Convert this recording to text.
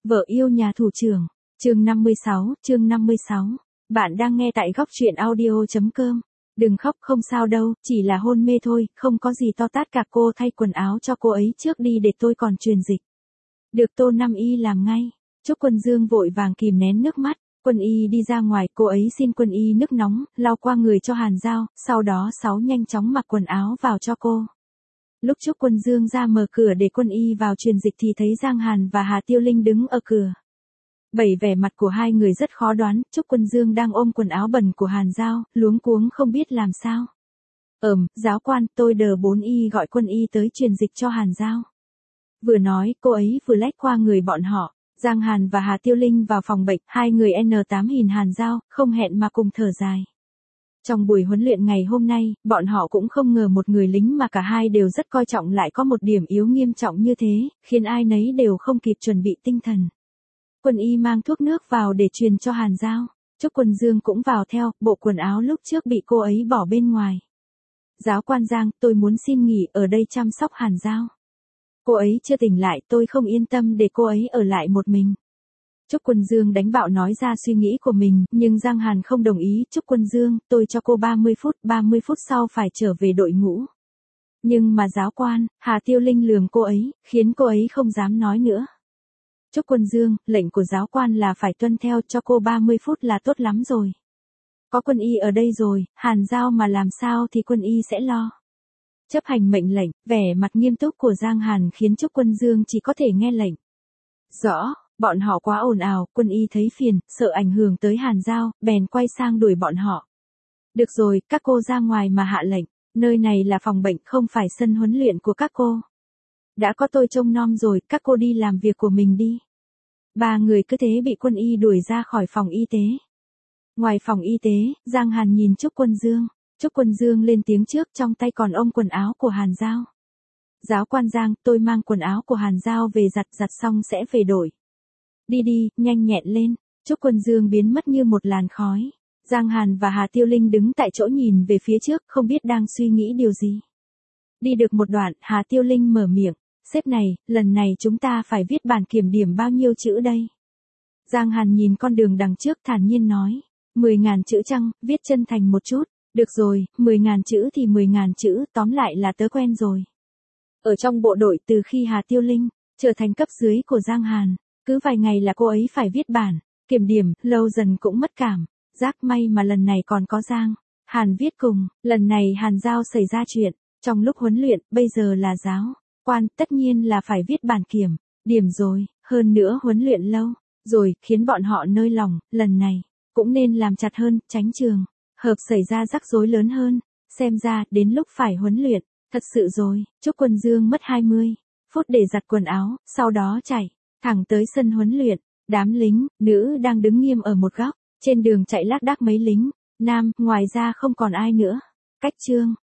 Vợ yêu nhà thủ trưởng. Chương 56, chương 56. Bạn đang nghe tại góc truyện audio.com. Đừng khóc, không sao đâu, chỉ là hôn mê thôi, không có gì to tát cả. Cô thay quần áo cho cô ấy trước đi để tôi còn truyền dịch. Được, Tô Nam Y làm ngay. Trúc Quân Dương vội vàng kìm nén nước mắt. Quân Y đi ra ngoài, cô ấy xin Quân Y nước nóng, lau qua người cho Hàn Giao, sau đó Sáu nhanh chóng mặc quần áo vào cho cô. Lúc Trúc Quân Dương ra mở cửa để Quân Y vào truyền dịch thì thấy Giang Hàn và Hà Tiêu Linh đứng ở cửa. Vẻ mặt của hai người rất khó đoán, Trúc Quân Dương đang ôm quần áo bẩn của Hàn Giao, luống cuống không biết làm sao. Giáo quan, tôi đờ 4Y gọi Quân Y tới truyền dịch cho Hàn Giao. Vừa nói, cô ấy vừa lách qua người bọn họ. Giang Hàn và Hà Tiêu Linh vào phòng bệnh, hai người N8 nhìn Hàn Giao, không hẹn mà cùng thở dài. Trong buổi huấn luyện ngày hôm nay, bọn họ cũng không ngờ một người lính mà cả hai đều rất coi trọng lại có một điểm yếu nghiêm trọng như thế, khiến ai nấy đều không kịp chuẩn bị tinh thần. Quân Y mang thuốc nước vào để truyền cho Hàn Giao. Trúc Quân Dương cũng vào theo, bộ quần áo lúc trước bị cô ấy bỏ bên ngoài. Giáo quan Giang, tôi muốn xin nghỉ ở đây chăm sóc Hàn Giao. Cô ấy chưa tỉnh lại, tôi không yên tâm để cô ấy ở lại một mình. Trúc Quân Dương đánh bạo nói ra suy nghĩ của mình, nhưng Giang Hàn không đồng ý. Trúc Quân Dương, tôi cho cô 30 phút sau phải trở về đội ngũ. Nhưng mà giáo quan, Hà Tiêu Linh lườm cô ấy, khiến cô ấy không dám nói nữa. Trúc Quân Dương, lệnh của giáo quan là phải tuân theo, cho cô 30 phút là tốt lắm rồi. Có Quân Y ở đây rồi, Hàn Giao mà làm sao thì Quân Y sẽ lo. Chấp hành mệnh lệnh, vẻ mặt nghiêm túc của Giang Hàn khiến Trúc Quân Dương chỉ có thể nghe lệnh. Rõ, bọn họ quá ồn ào, Quân Y thấy phiền, sợ ảnh hưởng tới Hàn Giao, bèn quay sang đuổi bọn họ. Được rồi, các cô ra ngoài mà hạ lệnh, nơi này là phòng bệnh không phải sân huấn luyện của các cô. Đã có tôi trông nom rồi, các cô đi làm việc của mình đi. Ba người cứ thế bị Quân Y đuổi ra khỏi phòng y tế. Ngoài phòng y tế, Giang Hàn nhìn Trúc Quân Dương. Trúc Quân Dương lên tiếng trước, trong tay còn ôm quần áo của Hàn Giao. Giáo quan Giang, tôi mang quần áo của Hàn Giao về giặt xong sẽ về đổi. Đi, nhanh nhẹn lên. Trúc Quân Dương biến mất như một làn khói. Giang Hàn và Hà Tiêu Linh đứng tại chỗ nhìn về phía trước, không biết đang suy nghĩ điều gì. Đi được một đoạn, Hà Tiêu Linh mở miệng. Sếp này, lần này chúng ta phải viết bản kiểm điểm bao nhiêu chữ đây? Giang Hàn nhìn con đường đằng trước thản nhiên nói. 10.000 chữ chăng, viết chân thành một chút. Được rồi, 10.000 chữ thì 10.000 chữ, tóm lại là tớ quen rồi. Ở trong bộ đội từ khi Hà Tiêu Linh trở thành cấp dưới của Giang Hàn, cứ vài ngày là cô ấy phải viết bản kiểm điểm, lâu dần cũng mất cảm giác. May mà lần này còn có Giang Hàn viết cùng. Lần này Hàn Giao xảy ra chuyện trong lúc huấn luyện, bây giờ là giáo quan, tất nhiên là phải viết bản kiểm điểm rồi, hơn nữa huấn luyện lâu rồi, khiến bọn họ nới lỏng, lần này cũng nên làm chặt hơn, tránh trường hợp xảy ra rắc rối lớn hơn. Xem ra đến lúc phải huấn luyện thật sự rồi. Trúc Quân Dương mất 20 phút để giặt quần áo, sau đó chạy thẳng tới sân huấn luyện. Đám lính nữ đang đứng nghiêm ở một góc, trên đường chạy lác đác mấy lính nam, ngoài ra không còn ai nữa. Cách chương